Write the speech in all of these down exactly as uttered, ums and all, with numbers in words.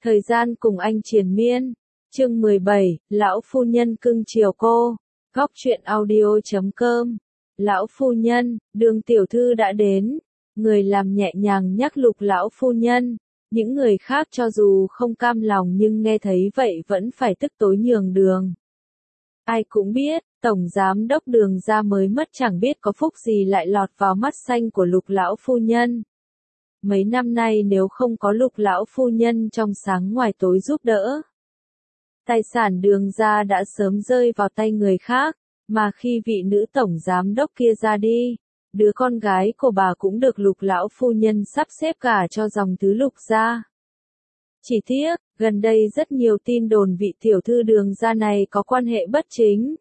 Thời gian cùng anh triền miên. Chương mười bảy, lão phu nhân cưng chiều cô. Góc truyện audio chấm com. Lão phu nhân, Đường tiểu thư đã đến. Người làm nhẹ nhàng nhắc Lục lão phu nhân. Những người khác cho dù không cam lòng nhưng nghe thấy vậy vẫn phải tức tối nhường đường. Ai cũng biết, tổng giám đốc Đường gia mới mất chẳng biết có phúc gì lại lọt vào mắt xanh của Lục lão phu nhân. Mấy năm nay nếu không có Lục lão phu nhân trong sáng ngoài tối giúp đỡ, tài sản Đường gia đã sớm rơi vào tay người khác, mà khi vị nữ tổng giám đốc kia ra đi, đứa con gái của bà cũng được Lục lão phu nhân sắp xếp cả cho dòng tứ Lục gia. Chỉ tiếc, gần đây rất nhiều tin đồn vị tiểu thư Đường gia này có quan hệ bất chính.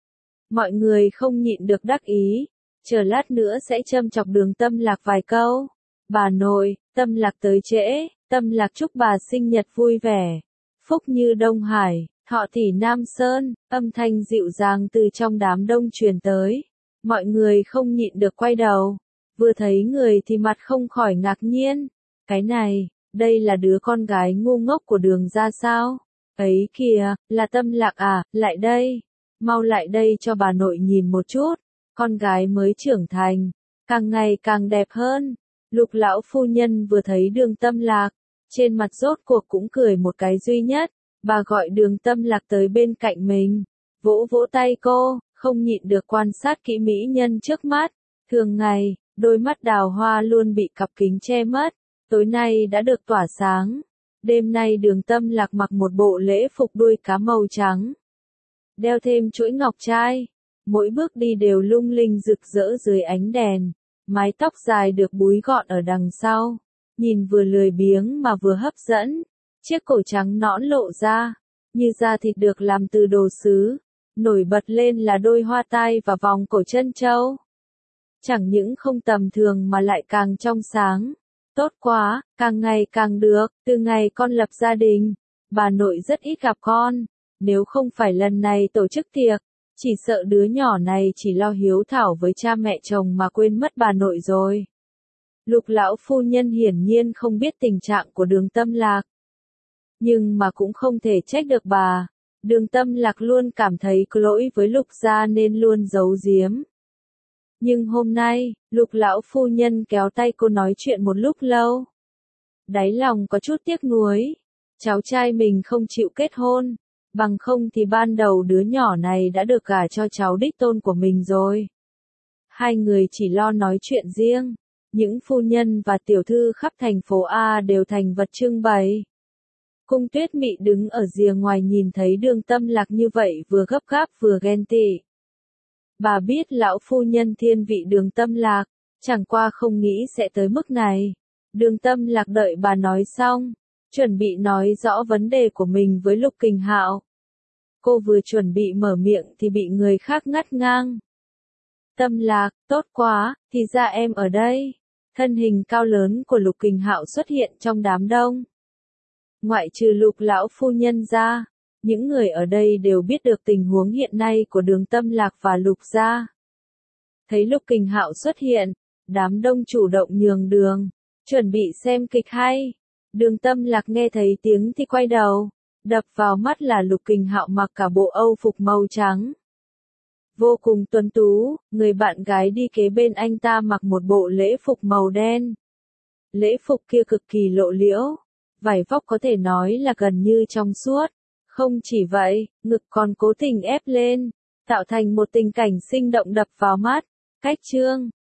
Mọi người không nhịn được đắc ý, chờ lát nữa sẽ châm chọc Đường Tâm Lạc vài câu. Bà nội, Tâm Lạc tới trễ, Tâm Lạc chúc bà sinh nhật vui vẻ. Phúc như Đông Hải, thọ tỷ Nam Sơn, âm thanh dịu dàng từ trong đám đông truyền tới. Mọi người không nhịn được quay đầu, vừa thấy người thì mặt không khỏi ngạc nhiên. Cái này, đây là đứa con gái ngu ngốc của Đường gia sao? Ấy kìa, là Tâm Lạc à, lại đây. Mau lại đây cho bà nội nhìn một chút. Con gái mới trưởng thành, càng ngày càng đẹp hơn. Lục lão phu nhân vừa thấy Đường Tâm Lạc, trên mặt rốt cuộc cũng cười một cái duy nhất. Bà gọi Đường Tâm Lạc tới bên cạnh mình, vỗ vỗ tay cô, không nhịn được quan sát kỹ mỹ nhân trước mắt. Thường ngày, đôi mắt đào hoa luôn bị cặp kính che mất, tối nay đã được tỏa sáng. Đêm nay Đường Tâm Lạc mặc một bộ lễ phục đuôi cá màu trắng, đeo thêm chuỗi ngọc trai, mỗi bước đi đều lung linh rực rỡ dưới ánh đèn. Mái tóc dài được búi gọn ở đằng sau, nhìn vừa lười biếng mà vừa hấp dẫn. Chiếc cổ trắng nõn lộ ra, như da thịt được làm từ đồ sứ. Nổi bật lên là đôi hoa tai và vòng cổ chân châu. Chẳng những không tầm thường mà lại càng trong sáng. Tốt quá, càng ngày càng được. Từ ngày con lập gia đình, bà nội rất ít gặp con. Nếu không phải lần này tổ chức tiệc, chỉ sợ đứa nhỏ này chỉ lo hiếu thảo với cha mẹ chồng mà quên mất bà nội rồi. Lục lão phu nhân hiển nhiên không biết tình trạng của Đường Tâm Lạc. Nhưng mà cũng không thể trách được bà. Đường Tâm Lạc luôn cảm thấy có lỗi với Lục gia nên luôn giấu giếm. Nhưng hôm nay, Lục lão phu nhân kéo tay cô nói chuyện một lúc lâu. Đáy lòng có chút tiếc nuối. Cháu trai mình không chịu kết hôn. Bằng không thì ban đầu đứa nhỏ này đã được gả cho cháu đích tôn của mình rồi. Hai người chỉ lo nói chuyện riêng. Những phu nhân và tiểu thư khắp thành phố A đều thành vật trưng bày. Cung Tuyết Mị đứng ở rìa ngoài nhìn thấy Đường Tâm Lạc như vậy vừa gấp gáp vừa ghen tị. Bà biết lão phu nhân thiên vị Đường Tâm Lạc, chẳng qua không nghĩ sẽ tới mức này. Đường Tâm Lạc đợi bà nói xong, chuẩn bị nói rõ vấn đề của mình với Lục Kình Hạo. Cô vừa chuẩn bị mở miệng thì bị người khác ngắt ngang. Tâm Lạc, tốt quá, thì ra em ở đây. Thân hình cao lớn của Lục Kình Hạo xuất hiện trong đám đông. Ngoại trừ Lục lão phu nhân ra, những người ở đây đều biết được tình huống hiện nay của Đường Tâm Lạc và Lục gia. Thấy Lục Kình Hạo xuất hiện, đám đông chủ động nhường đường, chuẩn bị xem kịch hay. Đường Tâm Lạc nghe thấy tiếng thì quay đầu, đập vào mắt là Lục Kình Hạo mặc cả bộ âu phục màu trắng. Vô cùng tuấn tú, người bạn gái đi kế bên anh ta mặc một bộ lễ phục màu đen. Lễ phục kia cực kỳ lộ liễu, vải vóc có thể nói là gần như trong suốt. Không chỉ vậy, ngực còn cố tình ép lên, tạo thành một tình cảnh sinh động đập vào mắt. Cách trương,